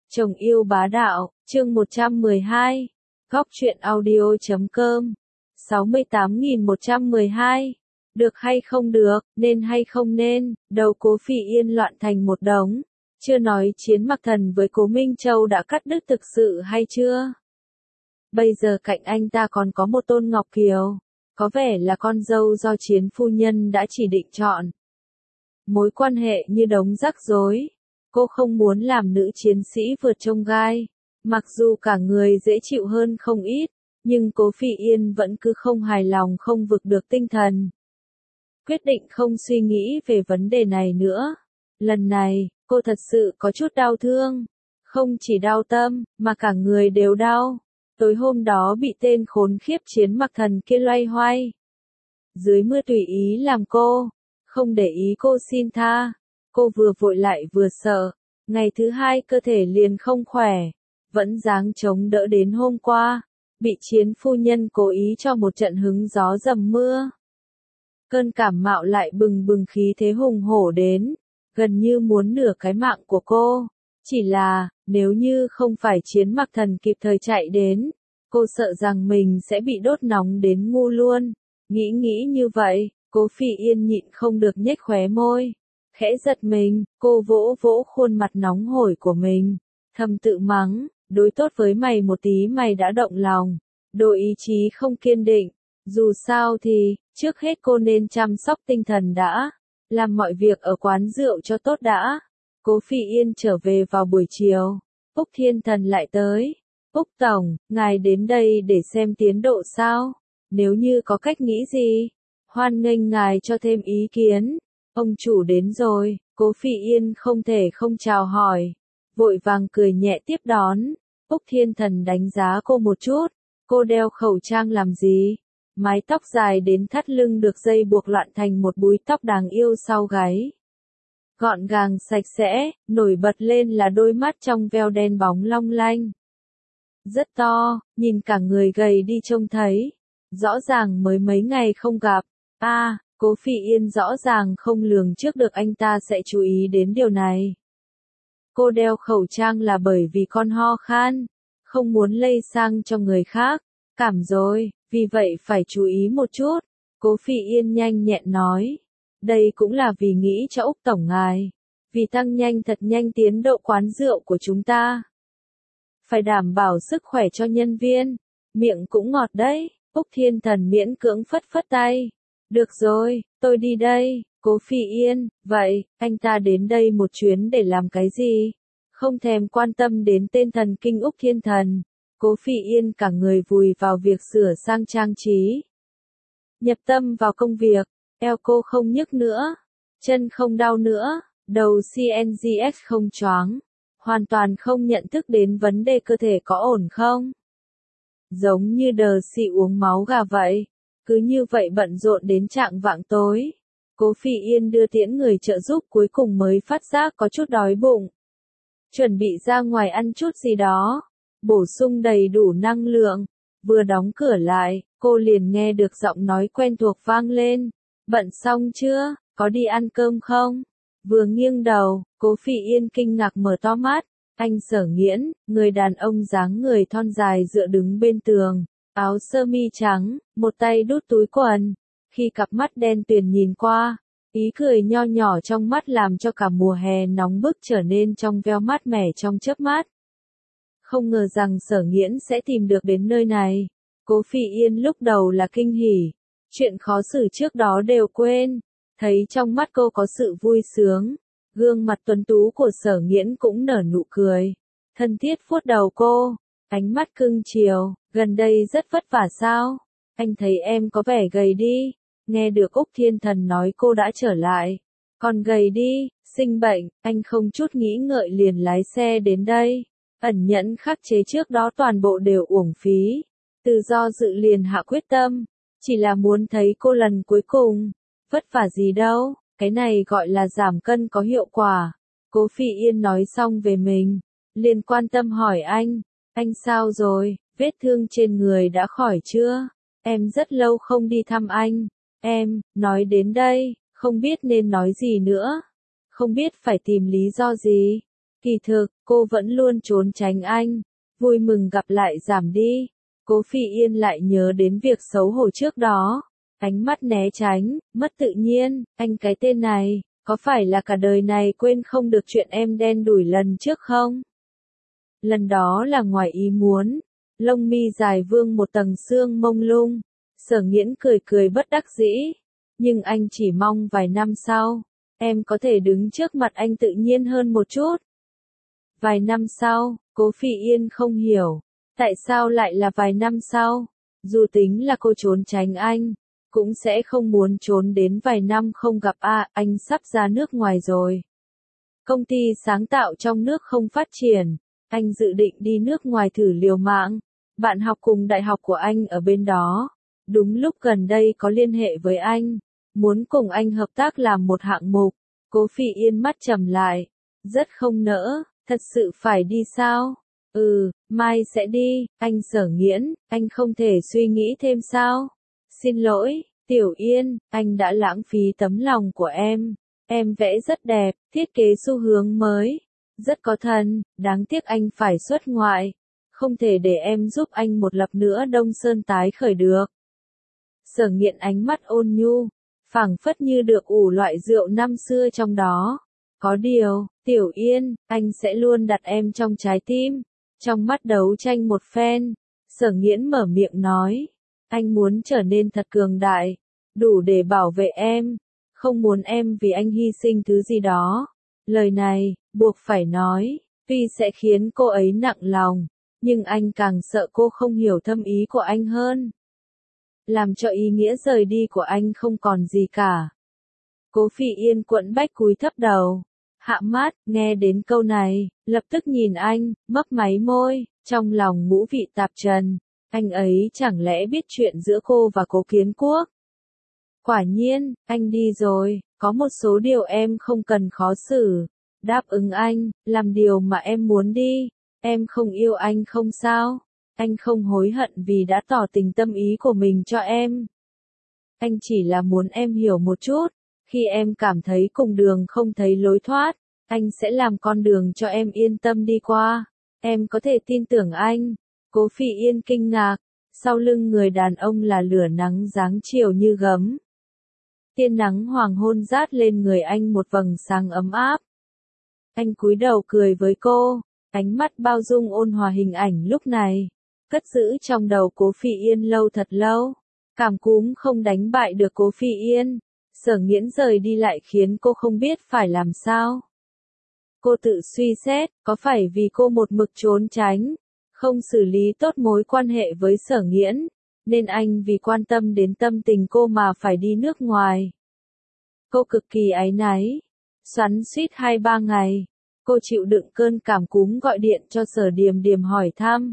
Chồng yêu bá đạo, chương 112. Góc truyện audio.com 68.112. Được hay không được, nên hay không nên, đầu Cố Phỉ Yên loạn thành một đống. Chưa nói Chiến Mặc Thần với Cố Minh Châu đã cắt đứt thực sự hay chưa? Bây giờ cạnh anh ta còn có một Tôn Ngọc Kiều, có vẻ là con dâu do Chiến phu nhân đã chỉ định chọn. Mối quan hệ như đống rắc rối. Cô không muốn làm nữ chiến sĩ vượt chông gai. Mặc dù cả người dễ chịu hơn không ít, nhưng Cố Phỉ Yên vẫn cứ không hài lòng, không vực được tinh thần. Quyết định không suy nghĩ về vấn đề này nữa. Lần này, cô thật sự có chút đau thương. Không chỉ đau tâm, mà cả người đều đau. Tối hôm đó bị tên khốn khiếp Chiến Mặc Thần kia loay hoay. Dưới mưa tùy ý làm cô, không để ý cô xin tha. Cô vừa vội lại vừa sợ. Ngày thứ hai cơ thể liền không khỏe. Vẫn dáng chống đỡ đến hôm qua. Bị Chiến phu nhân cố ý cho một trận hứng gió dầm mưa. Cơn cảm mạo lại bừng bừng khí thế hùng hổ đến. Gần như muốn nửa cái mạng của cô. Chỉ là, nếu như không phải Chiến Mặc Thần kịp thời chạy đến, cô sợ rằng mình sẽ bị đốt nóng đến ngu luôn. Nghĩ như vậy, Cố Phỉ Yên nhịn không được nhếch khóe môi. Khẽ giật mình, cô vỗ vỗ khuôn mặt nóng hổi của mình. Thầm tự mắng, đối tốt với mày một tí mày đã động lòng. Đồ ý chí không kiên định. Dù sao thì, trước hết cô nên chăm sóc tinh thần đã. Làm mọi việc ở quán rượu cho tốt đã. Cố Phỉ Yên trở về vào buổi chiều. Úc Thiên Thần lại tới. Úc Tổng, ngài đến đây để xem tiến độ sao? Nếu như có cách nghĩ gì, hoan nghênh ngài cho thêm ý kiến. Ông chủ đến rồi, Cố Phỉ Yên không thể không chào hỏi. Vội vàng cười nhẹ tiếp đón. Úc Thiên Thần đánh giá cô một chút. Cô đeo khẩu trang làm gì? Mái tóc dài đến thắt lưng được dây buộc loạn thành một búi tóc đáng yêu sau gáy. Gọn gàng sạch sẽ, nổi bật lên là đôi mắt trong veo đen bóng long lanh. Rất to, nhìn cả người gầy đi trông thấy. Rõ ràng mới mấy ngày không gặp. Cố Phỉ Yên rõ ràng không lường trước được anh ta sẽ chú ý đến điều này. Cô đeo khẩu trang là bởi vì con ho khan, không muốn lây sang cho người khác. Cảm rồi, vì vậy phải chú ý một chút. Cố Phỉ Yên nhanh nhẹn nói. Đây cũng là vì nghĩ cho Úc Tổng ngài. Vì tăng nhanh thật nhanh tiến độ quán rượu của chúng ta. Phải đảm bảo sức khỏe cho nhân viên. Miệng cũng ngọt đấy. Úc Thiên Thần miễn cưỡng phất phất tay. Được rồi, tôi đi đây. Cố Phỉ Yên, vậy, anh ta đến đây một chuyến để làm cái gì? Không thèm quan tâm đến tên thần kinh Úc Thiên Thần. Cố Phỉ Yên cả người vùi vào việc sửa sang trang trí. Nhập tâm vào công việc, eo cô không nhức nữa, chân không đau nữa, đầu CNGX không choáng, hoàn toàn không nhận thức đến vấn đề cơ thể có ổn không. Giống như đờ xị uống máu gà vậy, cứ như vậy bận rộn đến chạng vạng tối. Cố Phỉ Yên đưa tiễn người trợ giúp cuối cùng mới phát giác có chút đói bụng. Chuẩn bị ra ngoài ăn chút gì đó, bổ sung đầy đủ năng lượng. Vừa đóng cửa lại, cô liền nghe được giọng nói quen thuộc vang lên. Bận xong chưa, có đi ăn cơm không? Vừa nghiêng đầu, Cố Phỉ Yên kinh ngạc mở to mắt. Anh Sở Nghiễn, người đàn ông dáng người thon dài dựa đứng bên tường, áo sơ mi trắng, một tay đút túi quần. Khi cặp mắt đen tuyền nhìn qua, ý cười nho nhỏ trong mắt làm cho cả mùa hè nóng bức trở nên trong veo mát mẻ trong chớp mắt. Không ngờ rằng Sở Nghiễn sẽ tìm được đến nơi này. Cố Phỉ Yên lúc đầu là kinh hỉ. Chuyện khó xử trước đó đều quên. Thấy trong mắt cô có sự vui sướng. Gương mặt tuấn tú của Sở Nghiễn cũng nở nụ cười. Thân thiết vuốt đầu cô. Ánh mắt cưng chiều. Gần đây rất vất vả sao? Anh thấy em có vẻ gầy đi. Nghe được Úc Thiên Thần nói cô đã trở lại. Còn gầy đi, sinh bệnh, anh không chút nghĩ ngợi liền lái xe đến đây. Ẩn nhẫn khắc chế trước đó toàn bộ đều uổng phí. Từ do dự liền hạ quyết tâm. Chỉ là muốn thấy cô lần cuối cùng. Vất vả gì đâu, cái này gọi là giảm cân có hiệu quả. Cố Phỉ Yên nói xong về mình. Liền quan tâm hỏi anh sao rồi, vết thương trên người đã khỏi chưa? Em rất lâu không đi thăm anh. Em, nói đến đây, không biết nên nói gì nữa. Không biết phải tìm lý do gì. Kỳ thực, cô vẫn luôn trốn tránh anh. Vui mừng gặp lại giảm đi. Cố Phi Yên lại nhớ đến việc xấu hổ trước đó. Ánh mắt né tránh, mất tự nhiên, anh cái tên này, có phải là cả đời này quên không được chuyện em đen đủi lần trước không? Lần đó là ngoài ý muốn. Lông mi dài vương một tầng sương mông lung. Sở Nghiễn cười cười bất đắc dĩ. Nhưng anh chỉ mong vài năm sau, em có thể đứng trước mặt anh tự nhiên hơn một chút. Vài năm sau, Cố Phi Yên không hiểu. Tại sao lại là vài năm sau? Dù tính là cô trốn tránh anh, cũng sẽ không muốn trốn đến vài năm không gặp anh sắp ra nước ngoài rồi. Công ty sáng tạo trong nước không phát triển, anh dự định đi nước ngoài thử liều mạng. Bạn học cùng đại học của anh ở bên đó, đúng lúc gần đây có liên hệ với anh, muốn cùng anh hợp tác làm một hạng mục. Cố Phi Yên mắt trầm lại, rất không nỡ, thật sự phải đi sao? Mai sẽ đi, anh Sở Nghiễn, anh không thể suy nghĩ thêm sao? Xin lỗi, Tiểu Yên, anh đã lãng phí tấm lòng của em. Em vẽ rất đẹp, thiết kế xu hướng mới, rất có thần, đáng tiếc anh phải xuất ngoại. Không thể để em giúp anh một lập nữa Đông Sơn tái khởi được. Sở Nghiễn ánh mắt ôn nhu, phảng phất như được ủ loại rượu năm xưa trong đó. Có điều, Tiểu Yên, anh sẽ luôn đặt em trong trái tim. Trong mắt đấu tranh một phen, Sở Nghiễn mở miệng nói, anh muốn trở nên thật cường đại, đủ để bảo vệ em, không muốn em vì anh hy sinh thứ gì đó. Lời này, buộc phải nói, tuy sẽ khiến cô ấy nặng lòng, nhưng anh càng sợ cô không hiểu thâm ý của anh hơn. Làm cho ý nghĩa rời đi của anh không còn gì cả. Cố Phi Yên quẫn bách cúi thấp đầu. Hạ mát, nghe đến câu này, lập tức nhìn anh, mấp máy môi, trong lòng ngũ vị tạp trần. Anh ấy chẳng lẽ biết chuyện giữa cô và Cố Kiến Quốc? Quả nhiên, anh đi rồi, có một số điều em không cần khó xử. Đáp ứng anh, làm điều mà em muốn đi. Em không yêu anh không sao? Anh không hối hận vì đã tỏ tình tâm ý của mình cho em. Anh chỉ là muốn em hiểu một chút. Khi em cảm thấy cùng đường không thấy lối thoát, anh sẽ làm con đường cho em yên tâm đi qua. Em có thể tin tưởng anh. Cố Phi Yên kinh ngạc, sau lưng người đàn ông là lửa nắng giáng chiều như gấm. Tia nắng hoàng hôn rát lên người anh một vầng sáng ấm áp. Anh cúi đầu cười với cô, ánh mắt bao dung ôn hòa hình ảnh lúc này, cất giữ trong đầu Cố Phi Yên lâu thật lâu. Cảm cúm không đánh bại được Cố Phi Yên. Sở Nghiễn rời đi lại khiến cô không biết phải làm sao. Cô tự suy xét, có phải vì cô một mực trốn tránh, không xử lý tốt mối quan hệ với Sở Nghiễn, nên anh vì quan tâm đến tâm tình cô mà phải đi nước ngoài. Cô cực kỳ áy náy, xoắn xuýt 2-3 ngày, cô chịu đựng cơn cảm cúm gọi điện cho Sở Điềm Điềm hỏi thăm.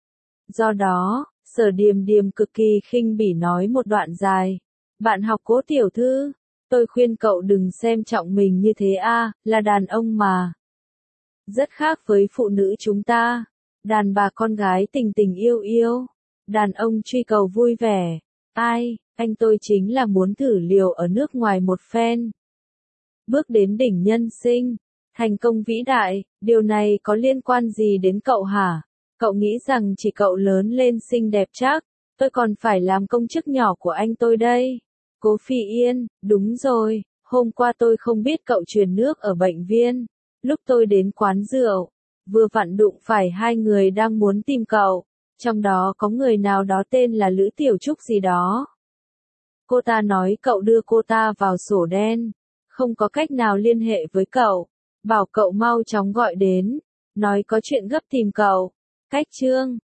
Do đó, Sở Điềm Điềm cực kỳ khinh bỉ nói một đoạn dài. Bạn học Cố tiểu thư, tôi khuyên cậu đừng xem trọng mình như thế là đàn ông mà. Rất khác với phụ nữ chúng ta, đàn bà con gái tình tình yêu yêu, đàn ông truy cầu vui vẻ. Anh tôi chính là muốn thử liều ở nước ngoài một phen. Bước đến đỉnh nhân sinh, thành công vĩ đại, điều này có liên quan gì đến cậu hả? Cậu nghĩ rằng chỉ cậu lớn lên xinh đẹp chắc, tôi còn phải làm công chức nhỏ của anh tôi đây. Cố Phi Yên, đúng rồi, hôm qua tôi không biết cậu truyền nước ở bệnh viện. Lúc tôi đến quán rượu, vừa vặn đụng phải 2 người đang muốn tìm cậu, trong đó có người nào đó tên là Lữ Tiểu Trúc gì đó. Cô ta nói cậu đưa cô ta vào sổ đen, không có cách nào liên hệ với cậu, bảo cậu mau chóng gọi đến, nói có chuyện gấp tìm cậu. Cách chương